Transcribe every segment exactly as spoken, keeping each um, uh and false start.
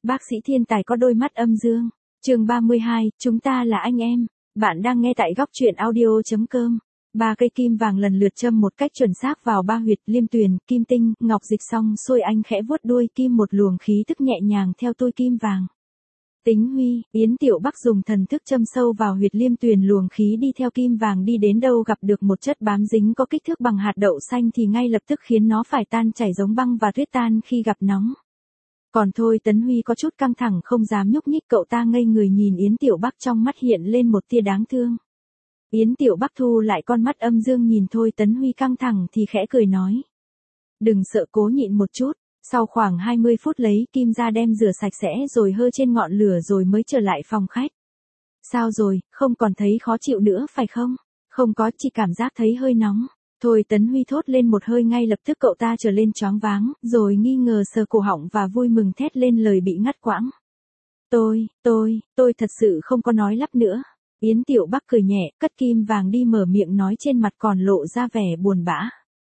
Bác sĩ thiên tài có đôi mắt âm dương. Chương ba mươi hai, chúng ta là anh em. Bạn đang nghe tại góc truyện audio chấm com. Ba cây kim vàng lần lượt châm một cách chuẩn xác vào ba huyệt liêm tuyền, kim tinh, ngọc dịch, xong xuôi anh khẽ vuốt đuôi kim, một luồng khí tức nhẹ nhàng theo tôi kim vàng. Tính Huy, Yến Tiểu Bắc dùng thần thức châm sâu vào huyệt liêm tuyền, luồng khí đi theo kim vàng đi đến đâu gặp được một chất bám dính có kích thước bằng hạt đậu xanh thì ngay lập tức khiến nó phải tan chảy giống băng và tuyết tan khi gặp nóng. Còn Thôi Tấn Huy có chút căng thẳng không dám nhúc nhích, cậu ta ngây người nhìn Yến Tiểu Bắc, trong mắt hiện lên một tia đáng thương. Yến Tiểu Bắc thu lại con mắt âm dương nhìn Thôi Tấn Huy căng thẳng thì khẽ cười nói. Đừng sợ, cố nhịn một chút. Sau khoảng hai mươi phút lấy kim ra đem rửa sạch sẽ rồi hơ trên ngọn lửa rồi mới trở lại phòng khách. Sao rồi, không còn thấy khó chịu nữa phải không? Không có, chỉ cảm giác thấy hơi nóng. Thôi Tấn Huy thốt lên một hơi, ngay lập tức cậu ta trở lên choáng váng, rồi nghi ngờ sờ cổ họng và vui mừng thét lên lời bị ngắt quãng. Tôi, tôi, tôi thật sự không có nói lắp nữa. Yến Tiểu Bắc cười nhẹ, cất kim vàng đi, mở miệng nói trên mặt còn lộ ra vẻ buồn bã.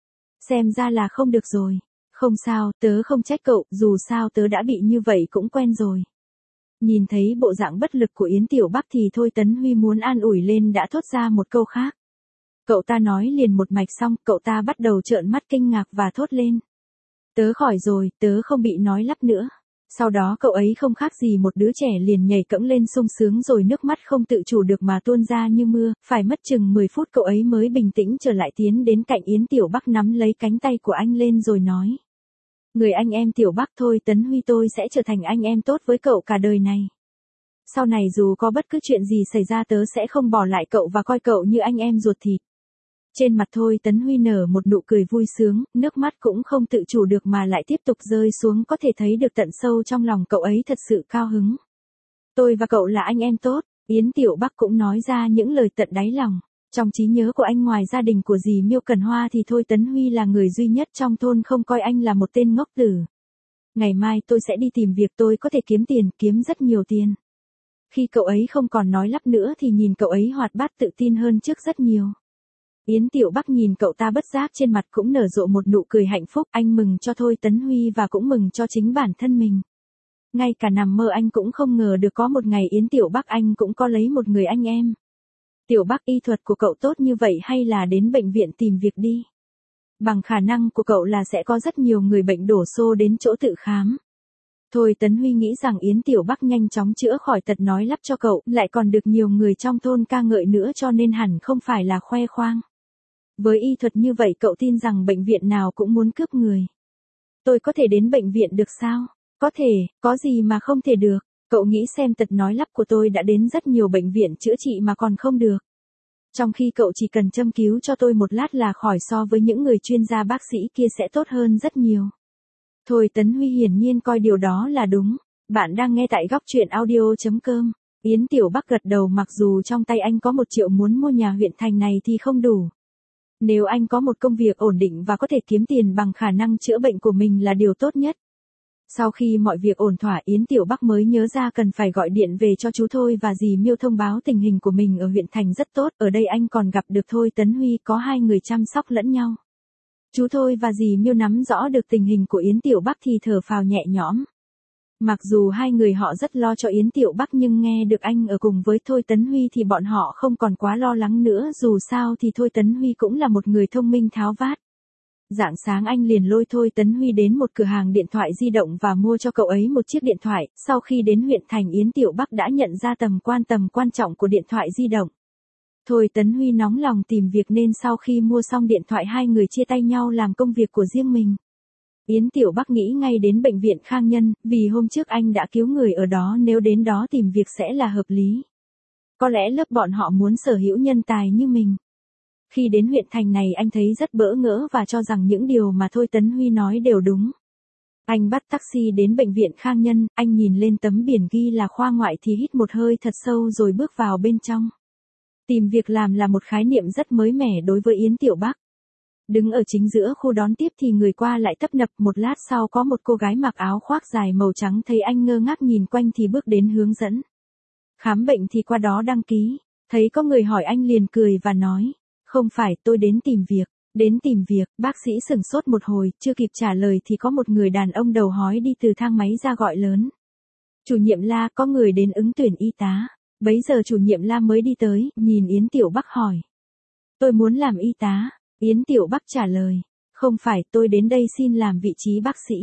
Xem ra là không được rồi. Không sao, tớ không trách cậu, dù sao tớ đã bị như vậy cũng quen rồi. Nhìn thấy bộ dạng bất lực của Yến Tiểu Bắc thì Thôi Tấn Huy muốn an ủi lên đã thốt ra một câu khác. Cậu ta nói liền một mạch xong, cậu ta bắt đầu trợn mắt kinh ngạc và thốt lên. Tớ khỏi rồi, tớ không bị nói lắp nữa. Sau đó cậu ấy không khác gì một đứa trẻ liền nhảy cẫng lên sung sướng, rồi nước mắt không tự chủ được mà tuôn ra như mưa, phải mất chừng mười phút cậu ấy mới bình tĩnh trở lại, tiến đến cạnh Yến Tiểu Bắc nắm lấy cánh tay của anh lên rồi nói. Người anh em Tiểu Bắc, Thôi Tấn Huy, tôi sẽ trở thành anh em tốt với cậu cả đời này. Sau này dù có bất cứ chuyện gì xảy ra tớ sẽ không bỏ lại cậu và coi cậu như anh em ruột thịt. Trên mặt Thôi Tấn Huy nở một nụ cười vui sướng, nước mắt cũng không tự chủ được mà lại tiếp tục rơi xuống, có thể thấy được tận sâu trong lòng cậu ấy thật sự cao hứng. Tôi và cậu là anh em tốt, Yến Tiểu Bắc cũng nói ra những lời tận đáy lòng. Trong trí nhớ của anh, ngoài gia đình của dì Miêu Cần Hoa thì Thôi Tấn Huy là người duy nhất trong thôn không coi anh là một tên ngốc tử. Ngày mai tôi sẽ đi tìm việc, tôi có thể kiếm tiền, kiếm rất nhiều tiền. Khi cậu ấy không còn nói lắp nữa thì nhìn cậu ấy hoạt bát tự tin hơn trước rất nhiều. Yến Tiểu Bắc nhìn cậu ta bất giác trên mặt cũng nở rộ một nụ cười hạnh phúc, anh mừng cho Thôi Tấn Huy và cũng mừng cho chính bản thân mình. Ngay cả nằm mơ anh cũng không ngờ được có một ngày Yến Tiểu Bắc anh cũng có lấy một người anh em. Tiểu Bắc, y thuật của cậu tốt như vậy hay là đến bệnh viện tìm việc đi. Bằng khả năng của cậu là sẽ có rất nhiều người bệnh đổ xô đến chỗ tự khám. Thôi Tấn Huy nghĩ rằng Yến Tiểu Bắc nhanh chóng chữa khỏi tật nói lắp cho cậu, lại còn được nhiều người trong thôn ca ngợi nữa, cho nên hẳn không phải là khoe khoang. Với y thuật như vậy cậu tin rằng bệnh viện nào cũng muốn cướp người. Tôi có thể đến bệnh viện được sao? Có thể, có gì mà không thể được. Cậu nghĩ xem, tật nói lắp của tôi đã đến rất nhiều bệnh viện chữa trị mà còn không được. Trong khi cậu chỉ cần châm cứu cho tôi một lát là khỏi, so với những người chuyên gia bác sĩ kia sẽ tốt hơn rất nhiều. Thôi Tấn Huy hiển nhiên coi điều đó là đúng. Bạn đang nghe tại góc truyện audio chấm com. Yến Tiểu Bắc gật đầu, mặc dù trong tay anh có một triệu muốn mua nhà huyện thành này thì không đủ. Nếu anh có một công việc ổn định và có thể kiếm tiền bằng khả năng chữa bệnh của mình là điều tốt nhất. Sau khi mọi việc ổn thỏa, Yến Tiểu Bắc mới nhớ ra cần phải gọi điện về cho chú Thôi và dì Miêu thông báo tình hình của mình ở huyện thành rất tốt, ở đây anh còn gặp được Thôi Tấn Huy, có hai người chăm sóc lẫn nhau. Chú Thôi và dì Miêu nắm rõ được tình hình của Yến Tiểu Bắc thì thở phào nhẹ nhõm. Mặc dù hai người họ rất lo cho Yến Tiểu Bắc nhưng nghe được anh ở cùng với Thôi Tấn Huy thì bọn họ không còn quá lo lắng nữa, dù sao thì Thôi Tấn Huy cũng là một người thông minh tháo vát. Rạng sáng anh liền lôi Thôi Tấn Huy đến một cửa hàng điện thoại di động và mua cho cậu ấy một chiếc điện thoại. Sau khi đến huyện thành, Yến Tiểu Bắc đã nhận ra tầm quan tầm quan trọng của điện thoại di động. Thôi Tấn Huy nóng lòng tìm việc nên sau khi mua xong điện thoại hai người chia tay nhau làm công việc của riêng mình. Yến Tiểu Bắc nghĩ ngay đến bệnh viện Khang Nhân, vì hôm trước anh đã cứu người ở đó, nếu đến đó tìm việc sẽ là hợp lý. Có lẽ lớp bọn họ muốn sở hữu nhân tài như mình. Khi đến huyện thành này anh thấy rất bỡ ngỡ và cho rằng những điều mà Thôi Tấn Huy nói đều đúng. Anh bắt taxi đến bệnh viện Khang Nhân, anh nhìn lên tấm biển ghi là khoa ngoại thì hít một hơi thật sâu rồi bước vào bên trong. Tìm việc làm là một khái niệm rất mới mẻ đối với Yến Tiểu Bắc. Đứng ở chính giữa khu đón tiếp thì người qua lại tấp nập, một lát sau có một cô gái mặc áo khoác dài màu trắng thấy anh ngơ ngác nhìn quanh thì bước đến hướng dẫn. Khám bệnh thì qua đó đăng ký, thấy có người hỏi anh liền cười và nói, không phải, tôi đến tìm việc. Đến tìm việc, bác sĩ sửng sốt một hồi, chưa kịp trả lời thì có một người đàn ông đầu hói đi từ thang máy ra gọi lớn. Chủ nhiệm La, có người đến ứng tuyển y tá. Bấy giờ chủ nhiệm La mới đi tới, nhìn Yến Tiểu Bắc hỏi. Tôi muốn làm y tá. Yến Tiểu Bắc trả lời. Không phải, tôi đến đây xin làm vị trí bác sĩ.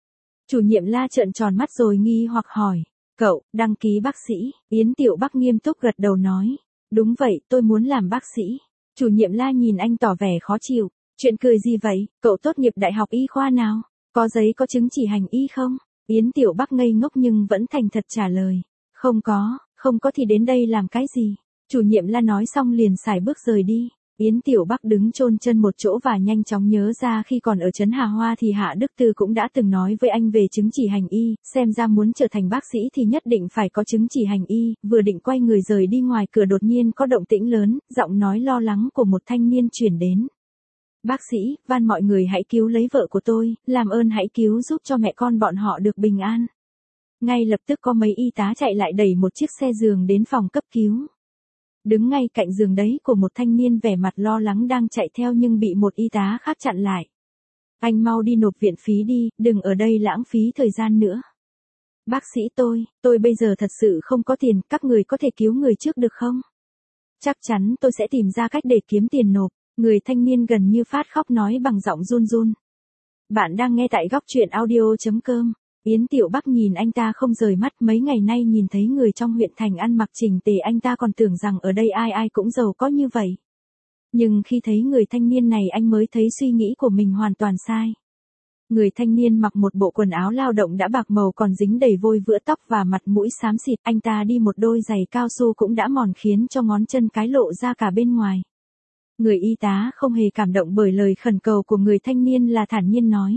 Chủ nhiệm La trợn tròn mắt rồi nghi hoặc hỏi. Cậu, đăng ký bác sĩ. Yến Tiểu Bắc nghiêm túc gật đầu nói. Đúng vậy, tôi muốn làm bác sĩ. Chủ nhiệm La nhìn anh tỏ vẻ khó chịu. Chuyện cười gì vậy, cậu tốt nghiệp đại học y khoa nào? Có giấy có chứng chỉ hành y không? Yến Tiểu Bắc ngây ngốc nhưng vẫn thành thật trả lời. Không có, không có thì đến đây làm cái gì? Chủ nhiệm La nói xong liền xài bước rời đi. Yến Tiểu Bắc đứng chôn chân một chỗ và nhanh chóng nhớ ra khi còn ở trấn Hà Hoa thì Hạ Đức Tư cũng đã từng nói với anh về chứng chỉ hành y, xem ra muốn trở thành bác sĩ thì nhất định phải có chứng chỉ hành y, vừa định quay người rời đi ngoài cửa đột nhiên có động tĩnh lớn, giọng nói lo lắng của một thanh niên truyền đến. Bác sĩ, van mọi người hãy cứu lấy vợ của tôi, làm ơn hãy cứu giúp cho mẹ con bọn họ được bình an. Ngay lập tức có mấy y tá chạy lại đẩy một chiếc xe giường đến phòng cấp cứu. Đứng ngay cạnh giường đấy của một thanh niên vẻ mặt lo lắng đang chạy theo nhưng bị một y tá khác chặn lại. Anh mau đi nộp viện phí đi, đừng ở đây lãng phí thời gian nữa. Bác sĩ tôi, tôi bây giờ thật sự không có tiền, các người có thể cứu người trước được không? Chắc chắn tôi sẽ tìm ra cách để kiếm tiền nộp. Người thanh niên gần như phát khóc nói bằng giọng run run. Bạn đang nghe tại góc truyện audio chấm com. Yến Tiểu Bắc nhìn anh ta không rời mắt, mấy ngày nay nhìn thấy người trong huyện thành ăn mặc chỉnh tề anh ta còn tưởng rằng ở đây ai ai cũng giàu có như vậy. Nhưng khi thấy người thanh niên này anh mới thấy suy nghĩ của mình hoàn toàn sai. Người thanh niên mặc một bộ quần áo lao động đã bạc màu còn dính đầy vôi vữa tóc và mặt mũi xám xịt, anh ta đi một đôi giày cao su cũng đã mòn khiến cho ngón chân cái lộ ra cả bên ngoài. Người y tá không hề cảm động bởi lời khẩn cầu của người thanh niên là thản nhiên nói.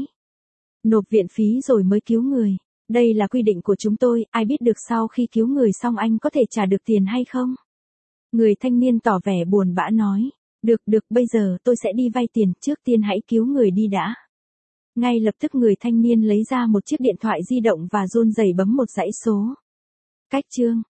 Nộp viện phí rồi mới cứu người. Đây là quy định của chúng tôi, ai biết được sau khi cứu người xong anh có thể trả được tiền hay không? Người thanh niên tỏ vẻ buồn bã nói. Được được, bây giờ tôi sẽ đi vay tiền, trước tiên hãy cứu người đi đã. Ngay lập tức người thanh niên lấy ra một chiếc điện thoại di động và run rẩy bấm một dãy số. Cách chương.